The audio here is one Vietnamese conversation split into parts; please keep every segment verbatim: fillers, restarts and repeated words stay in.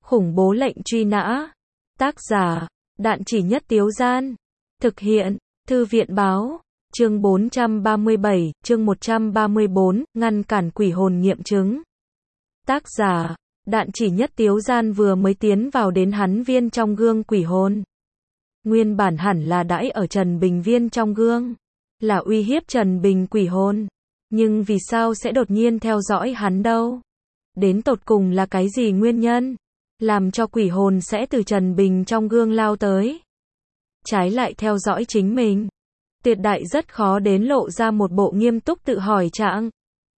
Khủng bố lệnh truy nã. Tác giả, Đạn Chỉ Nhất Tiếu Gian. Thực hiện, Thư viện báo. Chương bốn trăm ba mươi bảy, chương một trăm ba mươi bốn, ngăn cản quỷ hồn nghiệm chứng. Tác giả, Đạn Chỉ Nhất Tiếu Gian vừa mới tiến vào đến hắn viên trong gương quỷ hồn. Nguyên bản hẳn là đãi ở Trần Bình viên trong gương, là uy hiếp Trần Bình quỷ hồn. Nhưng vì sao sẽ đột nhiên theo dõi hắn đâu? Đến tột cùng là cái gì nguyên nhân làm cho quỷ hồn sẽ từ Trần Bình trong gương lao tới, trái lại theo dõi chính mình? Tiệt Đại rất khó đến lộ ra một bộ nghiêm túc tự hỏi trạng.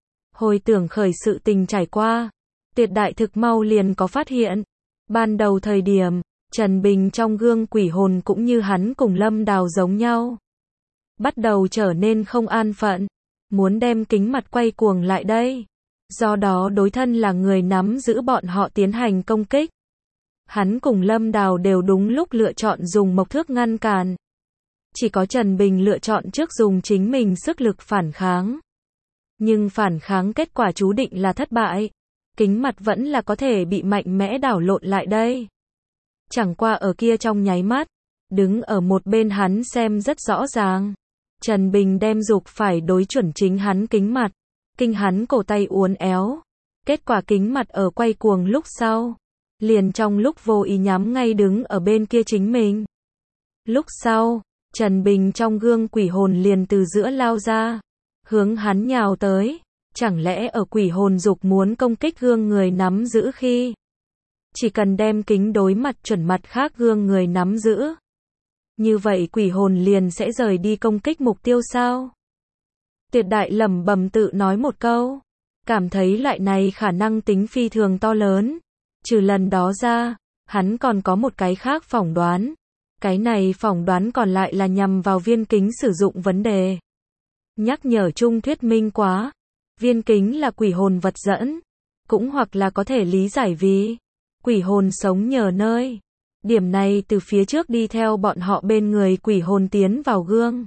Hồi tưởng khởi sự tình trải qua, Tiệt Đại thực mau liền có phát hiện. Ban đầu thời điểm, Trần Bình trong gương quỷ hồn cũng như hắn cùng Lâm Đào giống nhau, bắt đầu trở nên không an phận, muốn đem kính mặt quay cuồng lại đây. Do đó đối thân là người nắm giữ bọn họ tiến hành công kích. Hắn cùng Lâm Đào đều đúng lúc lựa chọn dùng mộc thước ngăn cản. Chỉ có Trần Bình lựa chọn trước dùng chính mình sức lực phản kháng. Nhưng phản kháng kết quả chú định là thất bại. Kính mặt vẫn là có thể bị mạnh mẽ đảo lộn lại đây. Chẳng qua ở kia trong nháy mắt, đứng ở một bên hắn xem rất rõ ràng. Trần Bình đem dục phải đối chuẩn chính hắn kính mặt. Kinh hắn cổ tay uốn éo. Kết quả kính mặt ở quay cuồng lúc sau, liền trong lúc vô ý nhắm ngay đứng ở bên kia chính mình. Lúc sau, Trần Bình trong gương quỷ hồn liền từ giữa lao ra, hướng hắn nhào tới. Chẳng lẽ ở quỷ hồn dục muốn công kích gương người nắm giữ khi, chỉ cần đem kính đối mặt chuẩn mặt khác gương người nắm giữ, như vậy quỷ hồn liền sẽ rời đi công kích mục tiêu sao? Tiệt Đại lẩm bẩm tự nói một câu, cảm thấy loại này khả năng tính phi thường to lớn. Trừ lần đó ra, hắn còn có một cái khác phỏng đoán. Cái này phỏng đoán còn lại là nhằm vào viên kính sử dụng vấn đề. Nhắc nhở chung thuyết minh quá, viên kính là quỷ hồn vật dẫn, cũng hoặc là có thể lý giải vì quỷ hồn sống nhờ nơi. Điểm này từ phía trước đi theo bọn họ bên người quỷ hồn tiến vào gương,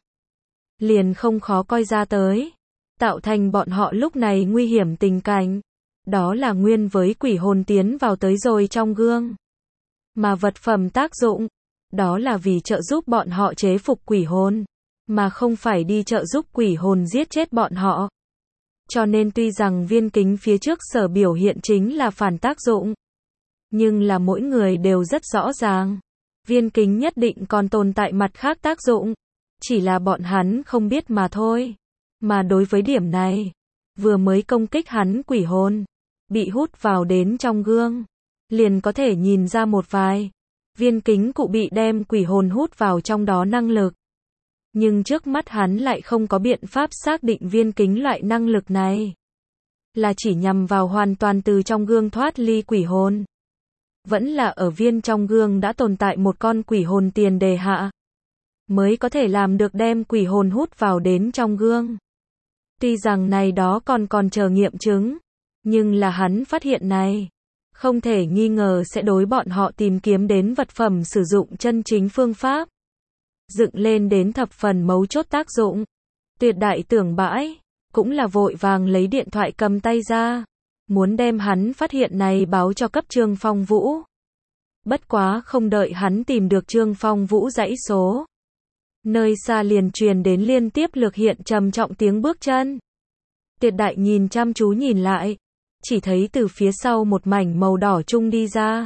liền không khó coi ra tới. Tạo thành bọn họ lúc này nguy hiểm tình cảnh, đó là nguyên với quỷ hồn tiến vào tới rồi trong gương. Mà vật phẩm tác dụng, đó là vì trợ giúp bọn họ chế phục quỷ hồn, mà không phải đi trợ giúp quỷ hồn giết chết bọn họ. Cho nên tuy rằng viên kính phía trước sở biểu hiện chính là phản tác dụng, nhưng là mỗi người đều rất rõ ràng, viên kính nhất định còn tồn tại mặt khác tác dụng, chỉ là bọn hắn không biết mà thôi. Mà đối với điểm này, vừa mới công kích hắn quỷ hồn, bị hút vào đến trong gương, liền có thể nhìn ra một vài viên kính cụ bị đem quỷ hồn hút vào trong đó năng lực. Nhưng trước mắt hắn lại không có biện pháp xác định viên kính loại năng lực này là chỉ nhằm vào hoàn toàn từ trong gương thoát ly quỷ hồn, vẫn là ở viên trong gương đã tồn tại một con quỷ hồn tiền đề hạ, mới có thể làm được đem quỷ hồn hút vào đến trong gương. Tuy rằng này đó còn còn chờ nghiệm chứng, nhưng là hắn phát hiện này, không thể nghi ngờ sẽ đối bọn họ tìm kiếm đến vật phẩm sử dụng chân chính phương pháp, dựng lên đến thập phần mấu chốt tác dụng. Tuyệt Đại tưởng bãi, cũng là vội vàng lấy điện thoại cầm tay ra, muốn đem hắn phát hiện này báo cho cấp Trương Phong Vũ. Bất quá không đợi hắn tìm được Trương Phong Vũ dãy số, nơi xa liền truyền đến liên tiếp lược hiện trầm trọng tiếng bước chân. Tiệt Đại nhìn chăm chú nhìn lại, chỉ thấy từ phía sau một mảnh màu đỏ chung đi ra.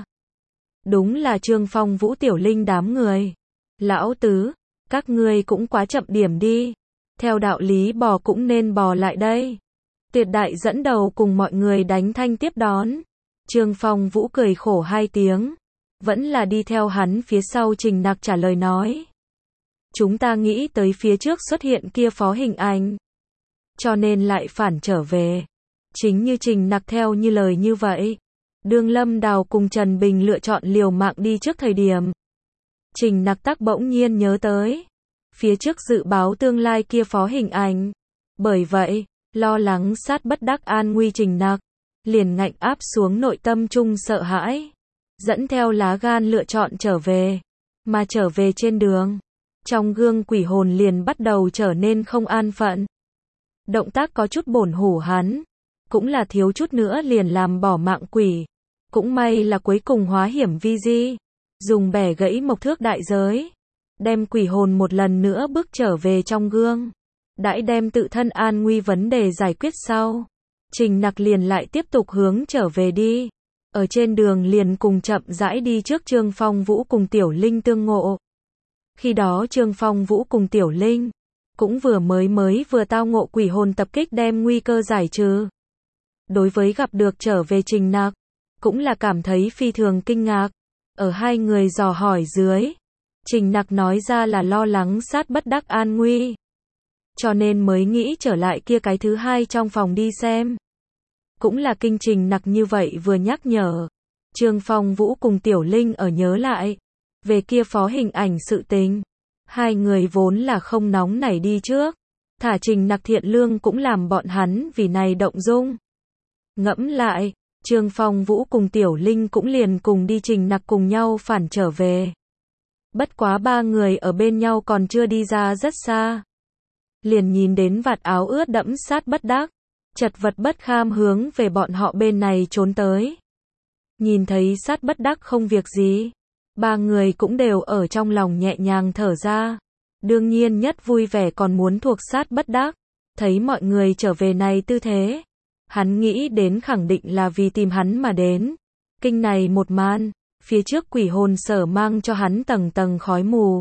Đúng là Trương Phong Vũ Tiểu Linh đám người. Lão tứ, các ngươi cũng quá chậm điểm đi. Theo đạo lý bò cũng nên bò lại đây. Tiệt Đại dẫn đầu cùng mọi người đánh thanh tiếp đón. Trương Phong Vũ cười khổ hai tiếng, vẫn là đi theo hắn phía sau Trình Nặc trả lời nói. Chúng ta nghĩ tới phía trước xuất hiện kia phó hình ảnh, cho nên lại phản trở về. Chính như Trình Nặc theo như lời như vậy, đương Lâm Đào cùng Trần Bình lựa chọn liều mạng đi trước thời điểm, Trình Nặc tắc bỗng nhiên nhớ tới phía trước dự báo tương lai kia phó hình ảnh. Bởi vậy, lo lắng sát bất đắc an nguy Trình Nặc, liền ngạnh áp xuống nội tâm chung sợ hãi, dẫn theo lá gan lựa chọn trở về. Mà trở về trên đường, trong gương quỷ hồn liền bắt đầu trở nên không an phận. Động tác có chút bổn hủ hắn, cũng là thiếu chút nữa liền làm bỏ mạng quỷ. Cũng may là cuối cùng hóa hiểm vi di, dùng bẻ gãy mộc thước đại giới, đem quỷ hồn một lần nữa bước trở về trong gương. Đãi đem tự thân an nguy vấn đề giải quyết sau, Trình Nặc liền lại tiếp tục hướng trở về đi. Ở trên đường liền cùng chậm rãi đi trước Trương Phong Vũ cùng Tiểu Linh tương ngộ. Khi đó Trương Phong Vũ cùng Tiểu Linh cũng vừa mới mới vừa tao ngộ quỷ hồn tập kích đem nguy cơ giải trừ. Đối với gặp được trở về Trình Nặc, cũng là cảm thấy phi thường kinh ngạc. Ở hai người dò hỏi dưới, Trình Nặc nói ra là lo lắng sát bất đắc an nguy, cho nên mới nghĩ trở lại kia cái thứ hai trong phòng đi xem. Cũng là kinh Trình Nặc như vậy vừa nhắc nhở, Trương Phong Vũ cùng Tiểu Linh ở nhớ lại về kia phó hình ảnh sự tình. Hai người vốn là không nóng nảy đi trước, thả Trình Nặc thiện lương cũng làm bọn hắn vì này động dung. Ngẫm lại, Trương Phong Vũ cùng Tiểu Linh cũng liền cùng đi Trình Nặc cùng nhau phản trở về. Bất quá ba người ở bên nhau còn chưa đi ra rất xa, liền nhìn đến vạt áo ướt đẫm sát bất đắc, chật vật bất kham hướng về bọn họ bên này trốn tới. Nhìn thấy sát bất đắc không việc gì, ba người cũng đều ở trong lòng nhẹ nhàng thở ra. Đương nhiên nhất vui vẻ còn muốn thuộc sát bất đắc, thấy mọi người trở về này tư thế, hắn nghĩ đến khẳng định là vì tìm hắn mà đến. Kinh này một màn, phía trước quỷ hồn sở mang cho hắn tầng tầng khói mù,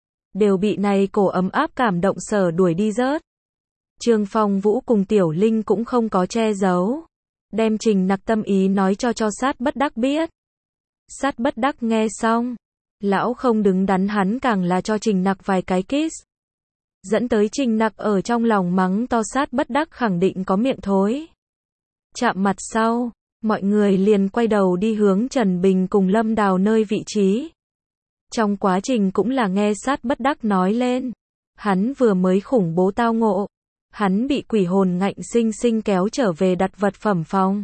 đều bị này cổ ấm áp cảm động sở đuổi đi rớt. Trương Phong Vũ cùng Tiểu Linh cũng không có che giấu, đem Trình Nặc tâm ý nói cho cho sát bất đắc biết. Sát bất đắc nghe xong, lão không đứng đắn hắn càng là cho Trình Nặc vài cái kiss. Dẫn tới Trình Nặc ở trong lòng mắng to sát bất đắc khẳng định có miệng thối. Chạm mặt sau, mọi người liền quay đầu đi hướng Trần Bình cùng Lâm Đào nơi vị trí. Trong quá trình cũng là nghe sát bất đắc nói lên, hắn vừa mới khủng bố tao ngộ, hắn bị quỷ hồn ngạnh sinh sinh kéo trở về đặt vật phẩm phòng.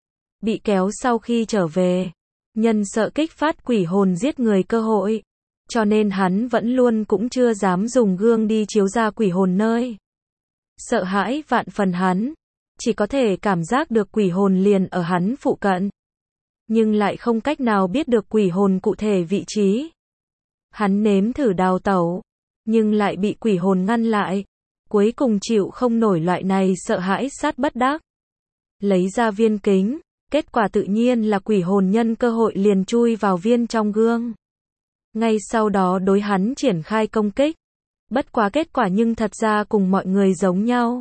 Bị kéo sau khi trở về, nhân sợ kích phát quỷ hồn giết người cơ hội, cho nên hắn vẫn luôn cũng chưa dám dùng gương đi chiếu ra quỷ hồn nơi. Sợ hãi vạn phần hắn, chỉ có thể cảm giác được quỷ hồn liền ở hắn phụ cận, nhưng lại không cách nào biết được quỷ hồn cụ thể vị trí. Hắn nếm thử đào tẩu, nhưng lại bị quỷ hồn ngăn lại, cuối cùng chịu không nổi loại này sợ hãi sát bất đắc. Lấy ra viên kính, kết quả tự nhiên là quỷ hồn nhân cơ hội liền chui vào viên trong gương. Ngay sau đó đối hắn triển khai công kích. Bất quá kết quả nhưng thật ra cùng mọi người giống nhau.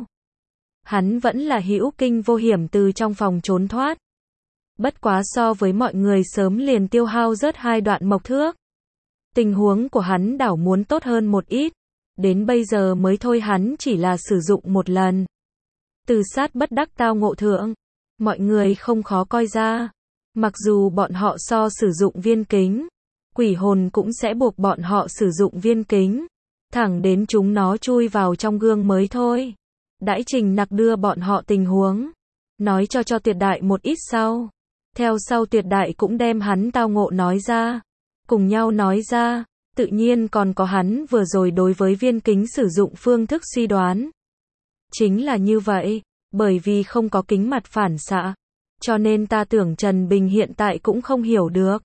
Hắn vẫn là hữu kinh vô hiểm từ trong phòng trốn thoát. Bất quá so với mọi người sớm liền tiêu hao rớt hai đoạn mộc thước. Tình huống của hắn đảo muốn tốt hơn một ít. Đến bây giờ mới thôi hắn chỉ là sử dụng một lần. Từ sát bất đắc tao ngộ thượng, mọi người không khó coi ra. Mặc dù bọn họ so sử dụng viên kính, quỷ hồn cũng sẽ buộc bọn họ sử dụng viên kính, thẳng đến chúng nó chui vào trong gương mới thôi. Đãi Trình Nặc đưa bọn họ tình huống, nói cho cho Tuyệt Đại một ít sau. Theo sau Tuyệt Đại cũng đem hắn tao ngộ nói ra, cùng nhau nói ra, tự nhiên còn có hắn vừa rồi đối với viên kính sử dụng phương thức suy đoán. Chính là như vậy, bởi vì không có kính mặt phản xạ, cho nên ta tưởng Trần Bình hiện tại cũng không hiểu được.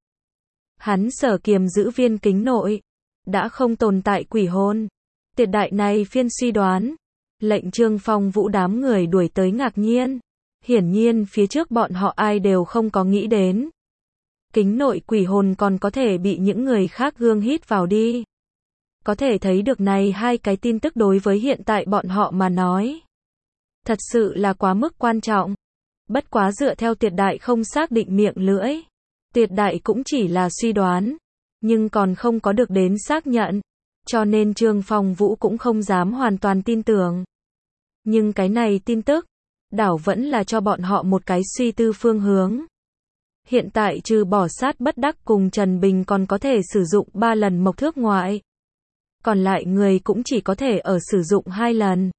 Hắn sở kiềm giữ viên kính nội, đã không tồn tại quỷ hồn. Tuyệt Đại này phiên suy đoán, lệnh Trương Phong Vũ đám người đuổi tới ngạc nhiên. Hiển nhiên phía trước bọn họ ai đều không có nghĩ đến. Kính nội quỷ hồn còn có thể bị những người khác gương hít vào đi. Có thể thấy được này hai cái tin tức đối với hiện tại bọn họ mà nói. Thật sự là quá mức quan trọng. Bất quá dựa theo Tuyệt Đại không xác định miệng lưỡi. Tuyệt Đại cũng chỉ là suy đoán, nhưng còn không có được đến xác nhận. Cho nên Trương Phong Vũ cũng không dám hoàn toàn tin tưởng. Nhưng cái này tin tức, đảo vẫn là cho bọn họ một cái suy tư phương hướng. Hiện tại trừ bỏ sát bất đắc cùng Trần Bình còn có thể sử dụng ba lần mộc thước ngoại. Còn lại người cũng chỉ có thể ở sử dụng hai lần.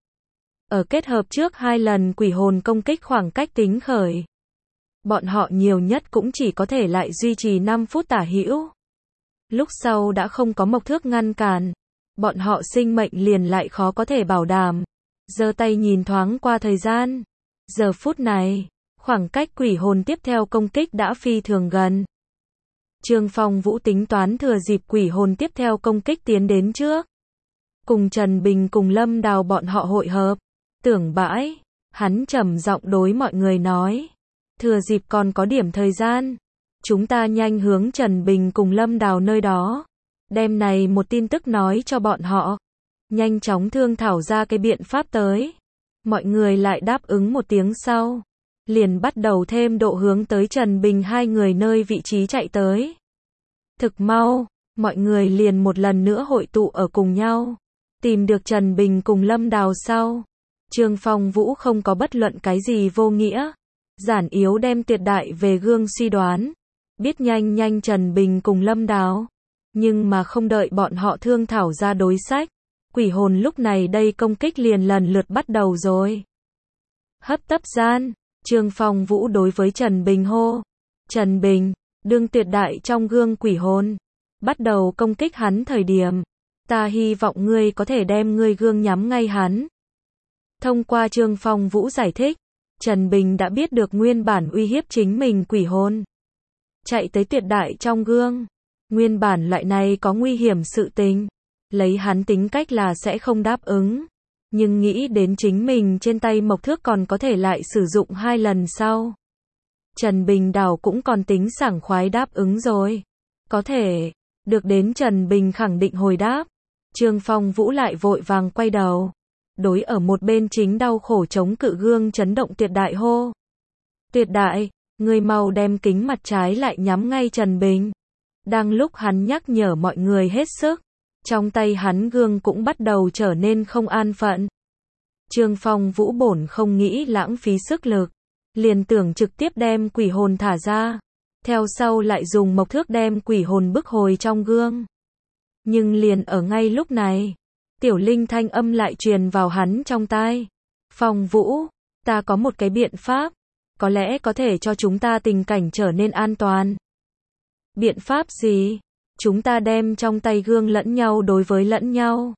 Ở kết hợp trước hai lần quỷ hồn công kích khoảng cách tính khởi. Bọn họ nhiều nhất cũng chỉ có thể lại duy trì năm phút tả hữu. Lúc sau đã không có mộc thước ngăn cản. Bọn họ sinh mệnh liền lại khó có thể bảo đảm. Giơ tay nhìn thoáng qua thời gian. Giờ phút này, Khoảng cách quỷ hồn tiếp theo công kích đã phi thường gần. Trương Phong Vũ tính toán thừa dịp quỷ hồn tiếp theo công kích tiến đến trước. Cùng Trần Bình cùng Lâm Đào bọn họ hội hợp. Tưởng bãi, hắn trầm giọng đối mọi người nói. Thừa dịp còn có điểm thời gian. Chúng ta nhanh hướng Trần Bình cùng Lâm Đào nơi đó. Đem này một tin tức nói cho bọn họ. Nhanh chóng thương thảo ra cái biện pháp tới. Mọi người lại đáp ứng một tiếng sau. Liền bắt đầu thêm độ hướng tới Trần Bình hai người nơi vị trí chạy tới. Thực mau, mọi người liền một lần nữa hội tụ ở cùng nhau. Tìm được Trần Bình cùng Lâm Đào sau. Trương Phong Vũ không có bất luận cái gì vô nghĩa. Giản yếu đem tuyệt đại về gương suy đoán. Biết nhanh nhanh Trần Bình cùng Lâm Đào. Nhưng mà không đợi bọn họ thương thảo ra đối sách. Quỷ hồn lúc này đây công kích liền lần lượt bắt đầu rồi. Hấp tấp gian, Trương Phong Vũ đối với Trần Bình hô. Trần Bình, đương tuyệt đại trong gương quỷ hồn. Bắt đầu công kích hắn thời điểm. Ta hy vọng ngươi có thể đem ngươi gương nhắm ngay hắn. Thông qua Trương Phong Vũ giải thích. Trần Bình đã biết được nguyên bản uy hiếp chính mình quỷ hồn. Chạy tới tuyệt đại trong gương. Nguyên bản loại này có nguy hiểm sự tình. Lấy hắn tính cách là sẽ không đáp ứng. Nhưng nghĩ đến chính mình trên tay mộc thước còn có thể lại sử dụng hai lần sau. Trần Bình Đào cũng còn tính sảng khoái đáp ứng rồi. Có thể. Được đến Trần Bình khẳng định hồi đáp. Trương Phong Vũ lại vội vàng quay đầu. Đối ở một bên chính đau khổ chống cự gương chấn động tuyệt đại hô. Tuyệt đại, người mau đem kính mặt trái lại nhắm ngay Trần Bình. Đang lúc hắn nhắc nhở mọi người hết sức. Trong tay hắn gương cũng bắt đầu trở nên không an phận. Trương Phong Vũ bổn không nghĩ lãng phí sức lực. Liền tưởng trực tiếp đem quỷ hồn thả ra. Theo sau lại dùng mộc thước đem quỷ hồn bức hồi trong gương. Nhưng liền ở ngay lúc này. Tiểu Linh thanh âm lại truyền vào hắn trong tai. Phong Vũ, ta có một cái biện pháp. Có lẽ có thể cho chúng ta tình cảnh trở nên an toàn. Biện pháp gì? Chúng ta đem trong tay gương lẫn nhau đối với lẫn nhau.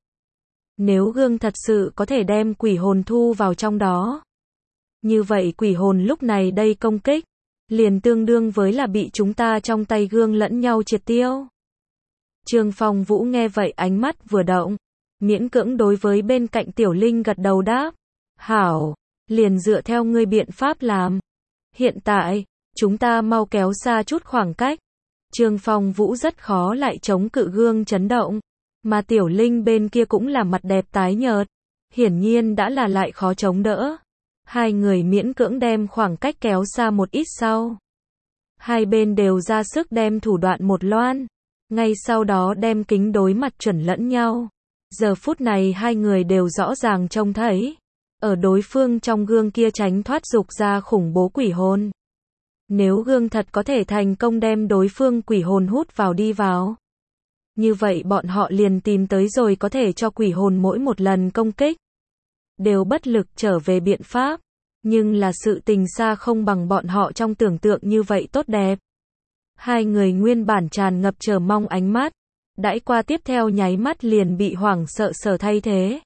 Nếu gương thật sự có thể đem quỷ hồn thu vào trong đó. Như vậy quỷ hồn lúc này đây công kích. Liền tương đương với là bị chúng ta trong tay gương lẫn nhau triệt tiêu. Trương Phong Vũ nghe vậy ánh mắt vừa động. Miễn cưỡng đối với bên cạnh Tiểu Linh gật đầu đáp. Hảo, liền dựa theo ngươi biện pháp làm. Hiện tại, chúng ta mau kéo xa chút khoảng cách. Trương Phong Vũ rất khó lại chống cự gương chấn động. Mà Tiểu Linh bên kia cũng là mặt đẹp tái nhợt. Hiển nhiên đã là lại khó chống đỡ. Hai người miễn cưỡng đem khoảng cách kéo xa một ít sau. Hai bên đều ra sức đem thủ đoạn một loan. Ngay sau đó đem kính đối mặt chuẩn lẫn nhau. Giờ phút này hai người đều rõ ràng trông thấy. Ở đối phương trong gương kia tránh thoát dục ra khủng bố quỷ hồn. Nếu gương thật có thể thành công đem đối phương quỷ hồn hút vào đi vào. Như vậy bọn họ liền tìm tới rồi có thể cho quỷ hồn mỗi một lần công kích. Đều bất lực trở về biện pháp. Nhưng là sự tình xa không bằng bọn họ trong tưởng tượng như vậy tốt đẹp. Hai người nguyên bản tràn ngập chờ mong ánh mắt. Đãi qua tiếp theo nháy mắt liền bị hoảng sợ sở thay thế.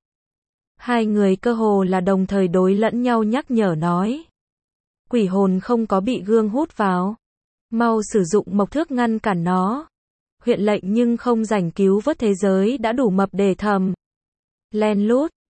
Hai người cơ hồ là đồng thời đối lẫn nhau nhắc nhở nói. Quỷ hồn không có bị gương hút vào. Mau sử dụng mộc thước ngăn cản nó. Huyện lệnh nhưng không rảnh cứu vớt thế giới đã đủ mập để thầm. Len lút,